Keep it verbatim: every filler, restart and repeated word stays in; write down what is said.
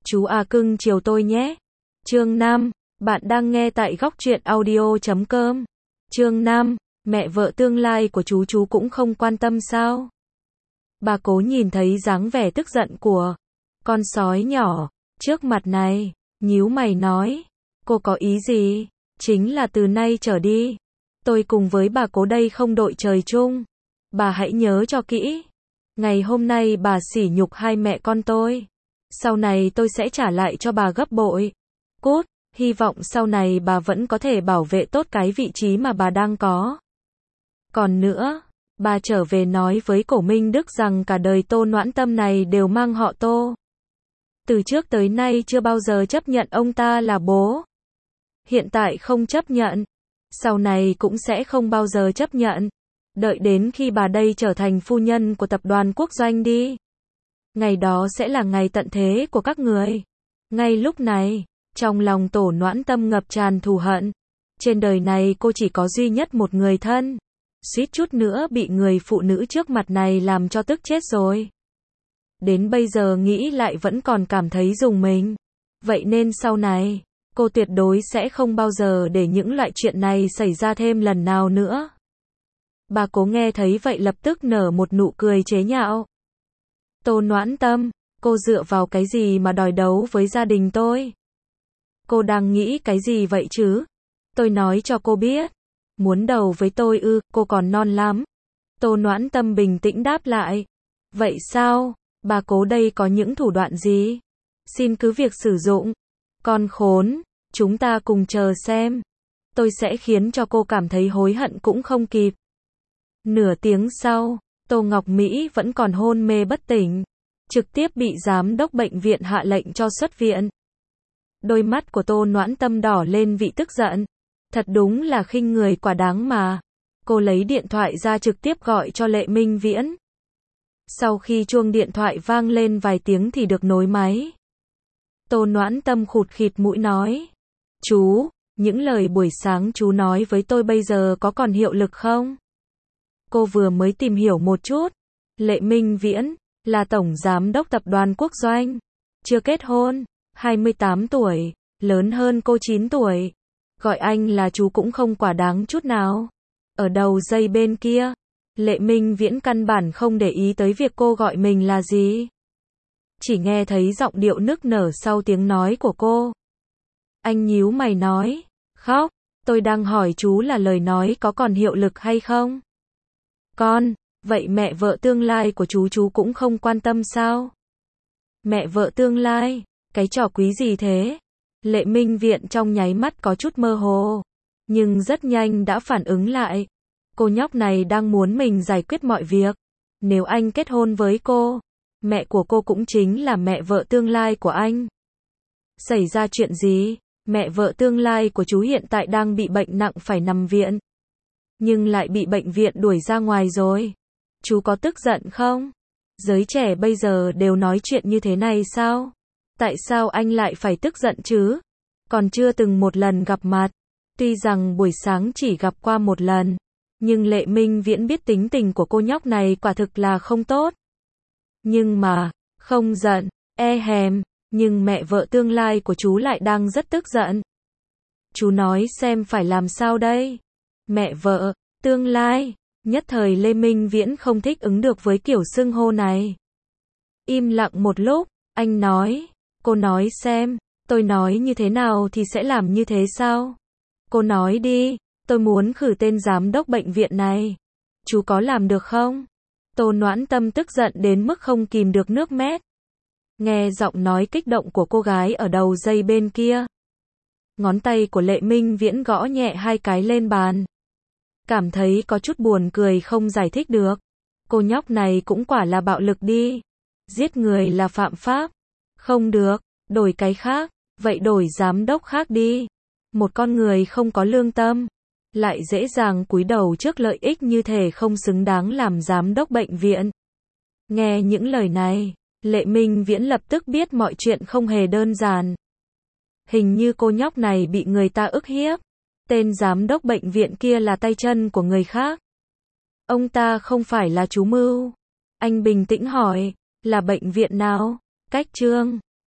Chú à cưng chiều tôi nhé. Chương năm, bạn đang nghe tại góc truyện audio chấm com. Chương năm, mẹ vợ tương lai của chú chú cũng không quan tâm sao? Bà Cố nhìn thấy dáng vẻ tức giận của con sói nhỏ trước mặt này, nhíu mày nói, cô có ý gì? Chính là từ nay trở đi, tôi cùng với bà Cố đây không đội trời chung. Bà hãy nhớ cho kỹ. Ngày hôm nay bà sỉ nhục hai mẹ con tôi, sau này tôi sẽ trả lại cho bà gấp bội. Cút, hy vọng sau này bà vẫn có thể bảo vệ tốt cái vị trí mà bà đang có. Còn nữa, bà trở về nói với Cổ Minh Đức rằng cả đời Tô Noãn Tâm này đều mang họ Tô. Từ trước tới nay chưa bao giờ chấp nhận ông ta là bố. Hiện tại không chấp nhận, sau này cũng sẽ không bao giờ chấp nhận. Đợi đến khi bà đây trở thành phu nhân của tập đoàn Quốc Doanh đi. Ngày đó sẽ là ngày tận thế của các người. Ngay lúc này, trong lòng Tổ Noãn Tâm ngập tràn thù hận. Trên đời này cô chỉ có duy nhất một người thân. Suýt chút nữa bị người phụ nữ trước mặt này làm cho tức chết rồi. Đến bây giờ nghĩ lại vẫn còn cảm thấy rùng mình. Vậy nên sau này, cô tuyệt đối sẽ không bao giờ để những loại chuyện này xảy ra thêm lần nào nữa. Bà Cố nghe thấy vậy lập tức nở một nụ cười chế nhạo. Tô Noãn Tâm, cô dựa vào cái gì mà đòi đấu với gia đình tôi? Cô đang nghĩ cái gì vậy chứ? Tôi nói cho cô biết. Muốn đầu với tôi ư, cô còn non lắm. Tô Noãn Tâm bình tĩnh đáp lại. Vậy sao? Bà Cố đây có những thủ đoạn gì? Xin cứ việc sử dụng. Con khốn, chúng ta cùng chờ xem. Tôi sẽ khiến cho cô cảm thấy hối hận cũng không kịp. Nửa tiếng sau, Tô Ngọc Mỹ vẫn còn hôn mê bất tỉnh, trực tiếp bị giám đốc bệnh viện hạ lệnh cho xuất viện. Đôi mắt của Tô Noãn Tâm đỏ lên vì tức giận. Thật đúng là khinh người quá đáng mà. Cô lấy điện thoại ra trực tiếp gọi cho Lệ Minh Viễn. Sau khi chuông điện thoại vang lên vài tiếng thì được nối máy. Tô Noãn Tâm khụt khịt mũi nói. Chú, những lời buổi sáng chú nói với tôi bây giờ có còn hiệu lực không? Cô vừa mới tìm hiểu một chút. Lệ Minh Viễn là tổng giám đốc tập đoàn Quốc Doanh, chưa kết hôn, hai mươi tám tuổi, lớn hơn cô chín tuổi. Gọi anh là chú cũng không quá đáng chút nào. Ở đầu dây bên kia, Lệ Minh Viễn căn bản không để ý tới việc cô gọi mình là gì. Chỉ nghe thấy giọng điệu nức nở sau tiếng nói của cô. Anh nhíu mày nói, khóc, tôi đang hỏi chú là lời nói có còn hiệu lực hay không? Con, vậy mẹ vợ tương lai của chú chú cũng không quan tâm sao? Mẹ vợ tương lai, cái trò quý gì thế? Lệ Minh Viễn trong nháy mắt có chút mơ hồ, nhưng rất nhanh đã phản ứng lại. Cô nhóc này đang muốn mình giải quyết mọi việc. Nếu anh kết hôn với cô, mẹ của cô cũng chính là mẹ vợ tương lai của anh. Xảy ra chuyện gì? Mẹ vợ tương lai của chú hiện tại đang bị bệnh nặng phải nằm viện, nhưng lại bị bệnh viện đuổi ra ngoài rồi. Chú có tức giận không? Giới trẻ bây giờ đều nói chuyện như thế này sao? Tại sao anh lại phải tức giận chứ? Còn chưa từng một lần gặp mặt. Tuy rằng buổi sáng chỉ gặp qua một lần, nhưng Lệ Minh Viễn biết tính tình của cô nhóc này quả thực là không tốt. Nhưng mà, không giận, e hèm, nhưng mẹ vợ tương lai của chú lại đang rất tức giận. Chú nói xem phải làm sao đây? Mẹ vợ, tương lai, nhất thời Lê Minh Viễn không thích ứng được với kiểu xưng hô này. Im lặng một lúc, anh nói, cô nói xem, tôi nói như thế nào thì sẽ làm như thế sao? Cô nói đi, tôi muốn khử tên giám đốc bệnh viện này. Chú có làm được không? Tô Noãn Tâm tức giận đến mức không kìm được nước mét. Nghe giọng nói kích động của cô gái ở đầu dây bên kia. Ngón tay của Lệ Minh Viễn gõ nhẹ hai cái lên bàn. Cảm thấy có chút buồn cười không giải thích được. Cô nhóc này cũng quả là bạo lực đi. Giết người là phạm pháp. Không được, đổi cái khác. Vậy đổi giám đốc khác đi. Một con người không có lương tâm, lại dễ dàng cúi đầu trước lợi ích như thể không xứng đáng làm giám đốc bệnh viện. Nghe những lời này, Lệ Minh Viễn lập tức biết mọi chuyện không hề đơn giản. Hình như cô nhóc này bị người ta ức hiếp. Tên giám đốc bệnh viện kia là tay chân của người khác. Ông ta không phải là chú Mưu. Anh bình tĩnh hỏi, là bệnh viện nào? Cách Trương.